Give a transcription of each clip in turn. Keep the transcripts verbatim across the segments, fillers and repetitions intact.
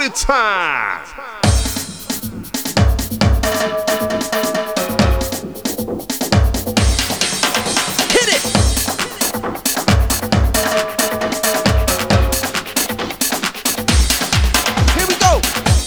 Party time! Hit it! Here we go!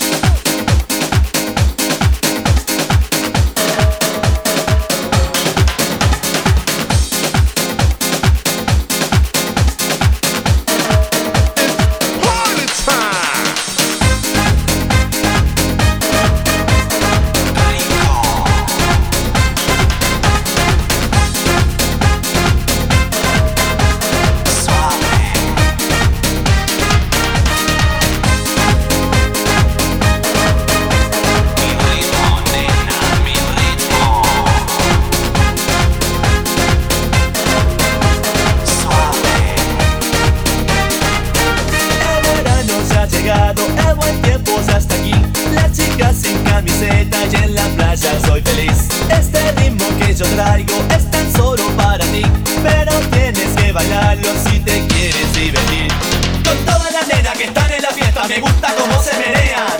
El buen tiempo es hasta aquí. Las chicas sin camiseta y en la playa soy feliz. Este ritmo que yo traigo es tan solo para ti, pero tienes que bailarlo si te quieres divertir. Con todas las nenas que están en la fiesta me gusta cómo se menea.